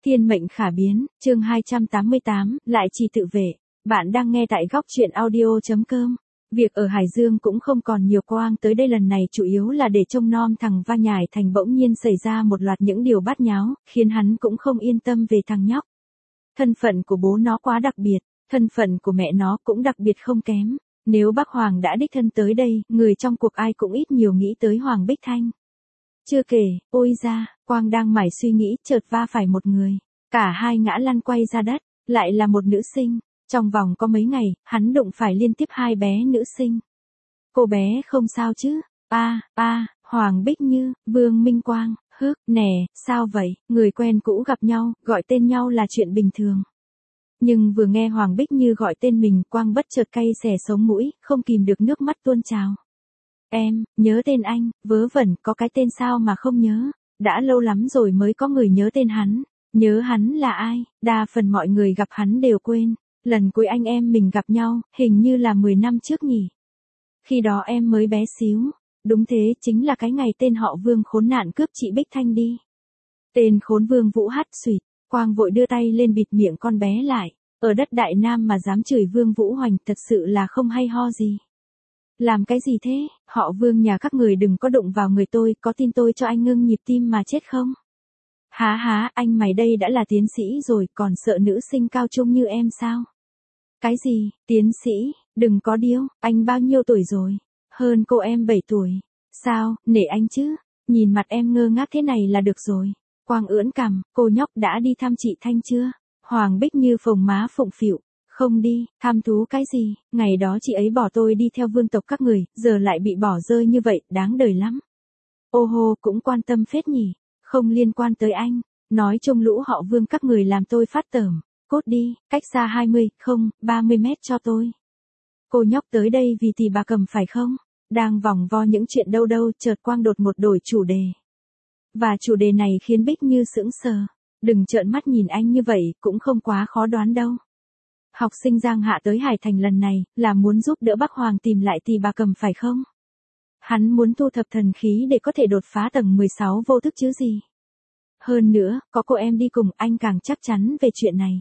Thiên mệnh khả biến, chương 288, lại chỉ tự vệ. Bạn đang nghe tại góc truyện audio.com. Việc ở Hải Dương cũng không còn nhiều, Quang tới đây lần này chủ yếu là để trông nom thằng Va Nhải Thành. Bỗng nhiên xảy ra một loạt những điều bát nháo, khiến hắn cũng không yên tâm về thằng nhóc. Thân phận của bố nó quá đặc biệt, thân phận của mẹ nó cũng đặc biệt không kém. Nếu bác Hoàng đã đích thân tới đây, người trong cuộc ai cũng ít nhiều nghĩ tới Hoàng Bích Thanh. Chưa kể, ôi ra, Quang đang mải suy nghĩ, chợt va phải một người. Cả hai ngã lăn quay ra đất, lại là một nữ sinh. Trong vòng có mấy ngày, hắn đụng phải liên tiếp hai bé nữ sinh. Cô bé không sao chứ? Hoàng Bích Như, Vương Minh Quang, nè, sao vậy? Người quen cũ gặp nhau, gọi tên nhau là chuyện bình thường. Nhưng vừa nghe Hoàng Bích Như gọi tên mình, Quang bất chợt cay xẻ sống mũi, không kìm được nước mắt tuôn trào. Em, nhớ tên anh, vớ vẩn, có cái tên sao mà không nhớ, đã lâu lắm rồi mới có người nhớ tên hắn, nhớ hắn là ai, đa phần mọi người gặp hắn đều quên, lần cuối anh em mình gặp nhau, hình như là 10 năm trước nhỉ. Khi đó em mới bé xíu, đúng thế, chính là cái ngày tên họ Vương khốn nạn cướp chị Bích Thanh đi. Tên khốn Vương Vũ hắt xùyt, Quang vội đưa tay lên bịt miệng con bé lại, ở đất Đại Nam mà dám chửi Vương Vũ Hoành thật sự là không hay ho gì. Làm cái gì thế, họ Vương nhà các người đừng có đụng vào người tôi, có tin tôi cho anh ngưng nhịp tim mà chết không? Há, anh mày đây đã là tiến sĩ rồi, còn sợ nữ sinh cao trung như em sao? Cái gì, tiến sĩ, đừng có điêu, anh bao nhiêu tuổi rồi? Hơn cô em 7 tuổi. Sao, nể anh chứ? Nhìn mặt em ngơ ngác thế này là được rồi. Quang ưỡn cằm, cô nhóc đã đi thăm chị Thanh chưa? Hoàng Bích Như phồng má phụng phịu. Không đi, tham thú cái gì, ngày đó chị ấy bỏ tôi đi theo vương tộc các người, giờ lại bị bỏ rơi như vậy, đáng đời lắm. Ô hô, cũng quan tâm phết nhỉ, không liên quan tới anh, nói chung lũ họ Vương các người làm tôi phát tởm, cốt đi, cách xa 30 mét cho tôi. Cô nhóc tới đây vì Tỷ Bà Cầm phải không? Đang vòng vo những chuyện đâu, chợt Quang đột một đổi chủ đề. Và chủ đề này khiến Bích Như sững sờ, đừng trợn mắt nhìn anh như vậy, cũng không quá khó đoán đâu. Học sinh Giang Hạ tới Hải Thành lần này, là muốn giúp đỡ Bắc Hoàng tìm lại Tỷ Bà Cầm phải không? Hắn muốn thu thập thần khí để có thể đột phá tầng 16 vô thức chứ gì. Hơn nữa, có cô em đi cùng, anh càng chắc chắn về chuyện này.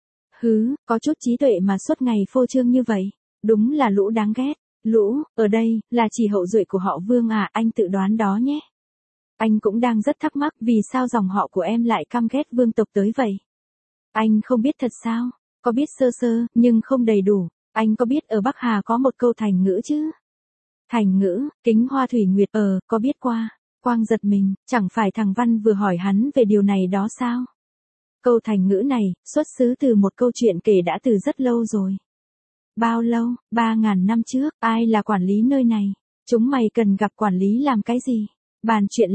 Có chút trí tuệ mà suốt ngày phô trương như vậy, đúng là lũ đáng ghét. Lũ, ở đây, là chỉ hậu duệ của họ Vương à, anh tự đoán đó nhé. Anh cũng đang rất thắc mắc vì sao dòng họ của em lại căm ghét vương tộc tới vậy. Anh không biết thật sao? Có biết sơ sơ, nhưng không đầy đủ. Anh có biết ở Bắc Hà có một câu thành ngữ chứ? Thành ngữ, kính hoa thủy nguyệt, có biết qua. Quang giật mình, chẳng phải thằng Văn vừa hỏi hắn về điều này đó sao? Câu thành ngữ này, xuất xứ từ một câu chuyện kể đã từ rất lâu rồi. Bao lâu? 3.000 năm trước, ai là quản lý nơi này? Chúng mày cần gặp quản lý làm cái gì? Bàn chuyện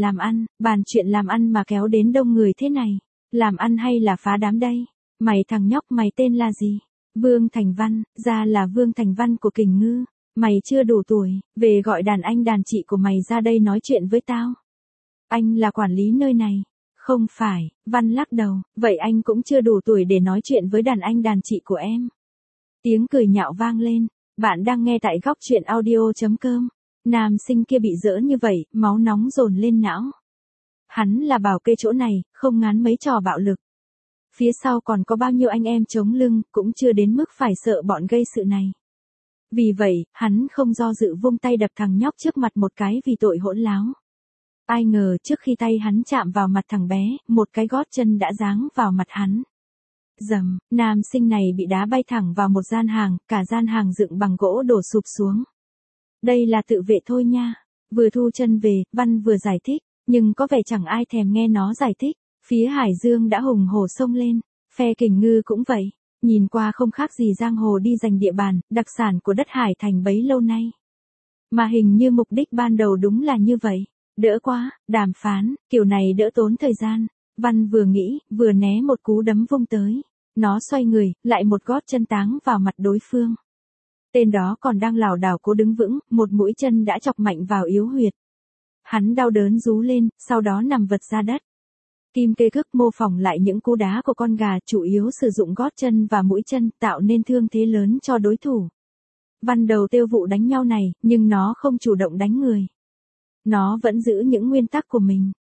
làm ăn mà kéo đến đông người thế này. Làm ăn hay là phá đám đây? Mày thằng nhóc, mày tên là gì? Vương Thành Văn, ra là Vương Thành Văn của Kình Ngư. Mày chưa đủ tuổi, về gọi đàn anh đàn chị của mày ra đây nói chuyện với tao. Anh là quản lý nơi này. Không phải, Văn lắc đầu, vậy anh cũng chưa đủ tuổi để nói chuyện với đàn anh đàn chị của em. Tiếng cười nhạo vang lên, bạn đang nghe tại góc truyện audio.com. Nam sinh kia bị giỡn như vậy, máu nóng dồn lên não. Hắn là bảo kê chỗ này, không ngán mấy trò bạo lực. Phía sau còn có bao nhiêu anh em chống lưng, cũng chưa đến mức phải sợ bọn gây sự này. Vì vậy, hắn không do dự vung tay đập thằng nhóc trước mặt một cái vì tội hỗn láo. Ai ngờ trước khi tay hắn chạm vào mặt thằng bé, một cái gót chân đã giáng vào mặt hắn. Dầm, nam sinh này bị đá bay thẳng vào một gian hàng, cả gian hàng dựng bằng gỗ đổ sụp xuống. Đây là tự vệ thôi nha. Vừa thu chân về, Văn vừa giải thích, nhưng có vẻ chẳng ai thèm nghe nó giải thích. Phía Hải Dương đã hùng hổ xông lên, phe Kình Ngư cũng vậy. Nhìn qua không khác gì giang hồ đi giành địa bàn, đặc sản của đất Hải Thành bấy lâu nay. Mà hình như mục đích ban đầu đúng là như vậy. Đỡ quá, đàm phán, kiểu này đỡ tốn thời gian. Văn vừa nghĩ, vừa né một cú đấm vung tới. Nó xoay người, lại một gót chân táng vào mặt đối phương. Tên đó còn đang lảo đảo cố đứng vững, một mũi chân đã chọc mạnh vào yếu huyệt. Hắn đau đớn rú lên, sau đó nằm vật ra đất. Kim Kê Cức mô phỏng lại những cú đá của con gà, chủ yếu sử dụng gót chân và mũi chân tạo nên thương thế lớn cho đối thủ. Văn đầu tiêu vụ đánh nhau này, nhưng nó không chủ động đánh người. Nó vẫn giữ những nguyên tắc của mình.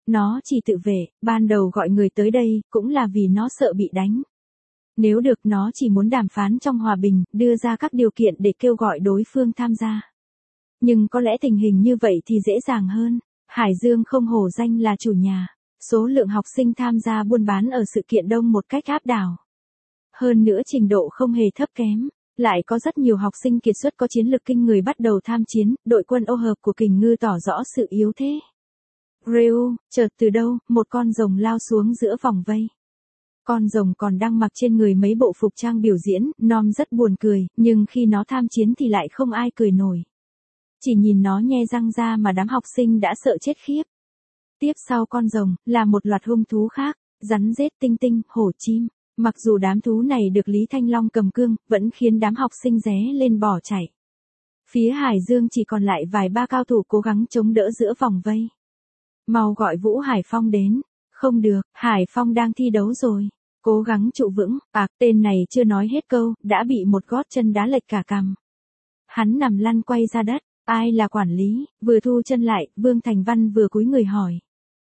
Nó chỉ tự vệ, ban đầu gọi người tới đây, cũng là vì nó sợ bị đánh. Nếu được nó chỉ muốn đàm phán trong hòa bình, đưa ra các điều kiện để kêu gọi đối phương tham gia. Nhưng có lẽ tình hình như vậy thì dễ dàng hơn. Hải Dương không hổ danh là chủ nhà. Số lượng học sinh tham gia buôn bán ở sự kiện đông một cách áp đảo. Hơn nữa trình độ không hề thấp kém. Lại có rất nhiều học sinh kiệt xuất có chiến lược kinh người bắt đầu tham chiến, đội quân ô hợp của Kình Ngư tỏ rõ sự yếu thế. Rêu, chợt từ đâu, một con rồng lao xuống giữa vòng vây. Con rồng còn đang mặc trên người mấy bộ phục trang biểu diễn, Nom rất buồn cười, nhưng khi nó tham chiến thì lại không ai cười nổi. Chỉ nhìn nó nhe răng ra mà đám học sinh đã sợ chết khiếp. Tiếp sau con rồng, là một loạt hung thú khác, rắn rết tinh tinh, hổ chim. Mặc dù đám thú này được Lý Thanh Long cầm cương, vẫn khiến đám học sinh ré lên bỏ chạy. Phía Hải Dương chỉ còn lại vài ba cao thủ cố gắng chống đỡ giữa vòng vây. Mau gọi Vũ Hải Phong đến. Không được, Hải Phong đang thi đấu rồi. Cố gắng trụ vững, tên này chưa nói hết câu, đã bị một gót chân đá lệch cả cằm. Hắn nằm lăn quay ra đất, ai là quản lý, vừa thu chân lại, Vương Thành Văn vừa cúi người hỏi.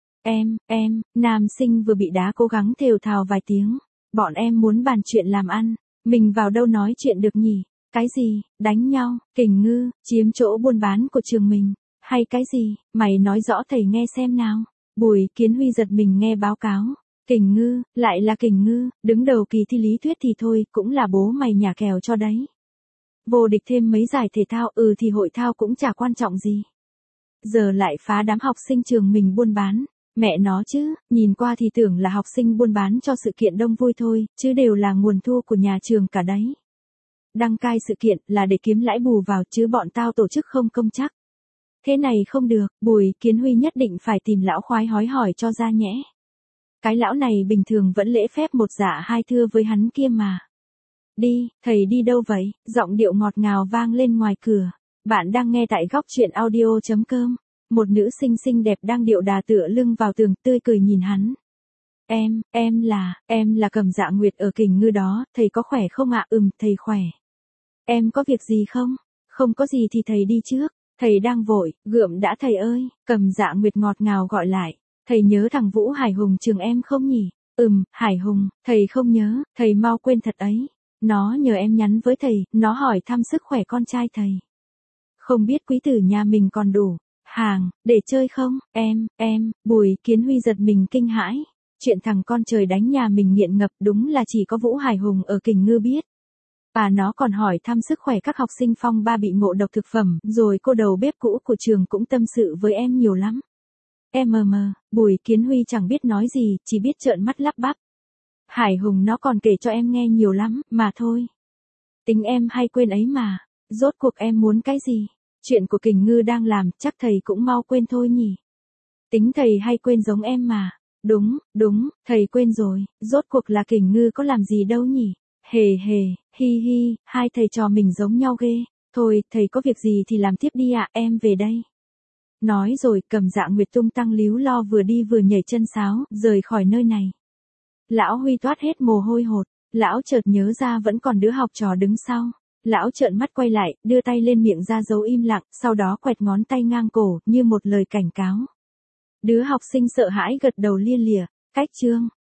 Em, nam sinh vừa bị đá cố gắng thều thào vài tiếng. Bọn em muốn bàn chuyện làm ăn, mình vào đâu nói chuyện được nhỉ? Cái gì, đánh nhau, Kình Ngư, chiếm chỗ buôn bán của trường mình, hay cái gì, mày nói rõ thầy nghe xem nào. Bùi Kiến Huy giật mình nghe báo cáo. Kình Ngư, lại là Kình Ngư, đứng đầu kỳ thi lý thuyết thì thôi, cũng là bố mày nhả kèo cho đấy. Vô địch thêm mấy giải thể thao, thì hội thao cũng chả quan trọng gì. Giờ lại phá đám học sinh trường mình buôn bán. Mẹ nó chứ, nhìn qua thì tưởng là học sinh buôn bán cho sự kiện đông vui thôi, chứ đều là nguồn thu của nhà trường cả đấy. Đăng cai sự kiện là để kiếm lãi bù vào chứ bọn tao tổ chức không công chắc. Thế này không được, Bùi Kiến Huy nhất định phải tìm lão khoái hói hỏi cho ra nhẽ. Cái lão này bình thường vẫn lễ phép một dạ hai thưa với hắn kia mà. Đi, thầy đi đâu vậy? Giọng điệu ngọt ngào vang lên ngoài cửa. Bạn đang nghe tại góc truyện audio.com. Một nữ sinh xinh đẹp đang điệu đà tựa lưng vào tường, tươi cười nhìn hắn. Em là Cầm Dạ Nguyệt ở Kình Ngư đó, thầy có khỏe không ạ? Thầy khỏe. Em có việc gì không? Không có gì thì thầy đi trước, thầy đang vội, gượm đã thầy ơi, Cầm Dạ Nguyệt ngọt ngào gọi lại. Thầy nhớ thằng Vũ Hải Hùng trường em không nhỉ? Hải Hùng, thầy không nhớ, thầy mau quên thật ấy. Nó nhờ em nhắn với thầy, nó hỏi thăm sức khỏe con trai thầy. Không biết quý tử nhà mình còn đủ hàng để chơi không? Bùi Kiến Huy giật mình kinh hãi. Chuyện thằng con trời đánh nhà mình nghiện ngập đúng là chỉ có Vũ Hải Hùng ở Kình Ngư biết. Và nó còn hỏi thăm sức khỏe các học sinh phong ba bị ngộ độc thực phẩm, rồi cô đầu bếp cũ của trường cũng tâm sự với em nhiều lắm. Bùi Kiến Huy chẳng biết nói gì, chỉ biết trợn mắt lắp bắp. Hải Hùng nó còn kể cho em nghe nhiều lắm, mà thôi. Tính em hay quên ấy mà, rốt cuộc em muốn cái gì? Chuyện của Kình Ngư đang làm, chắc thầy cũng mau quên thôi nhỉ. Tính thầy hay quên giống em mà. Đúng, thầy quên rồi, rốt cuộc là Kình Ngư có làm gì đâu nhỉ. Hề, hi, hai thầy trò mình giống nhau ghê. Thôi, thầy có việc gì thì làm tiếp đi ạ, em về đây. Nói rồi, Cầm Dạ Nguyệt tung tăng líu lo vừa đi vừa nhảy chân sáo, rời khỏi nơi này. Lão Huy toát hết mồ hôi hột, lão chợt nhớ ra vẫn còn đứa học trò đứng sau. Lão trợn mắt quay lại, đưa tay lên miệng ra dấu im lặng, sau đó quẹt ngón tay ngang cổ, như một lời cảnh cáo. Đứa học sinh sợ hãi gật đầu lia lịa, cách chương.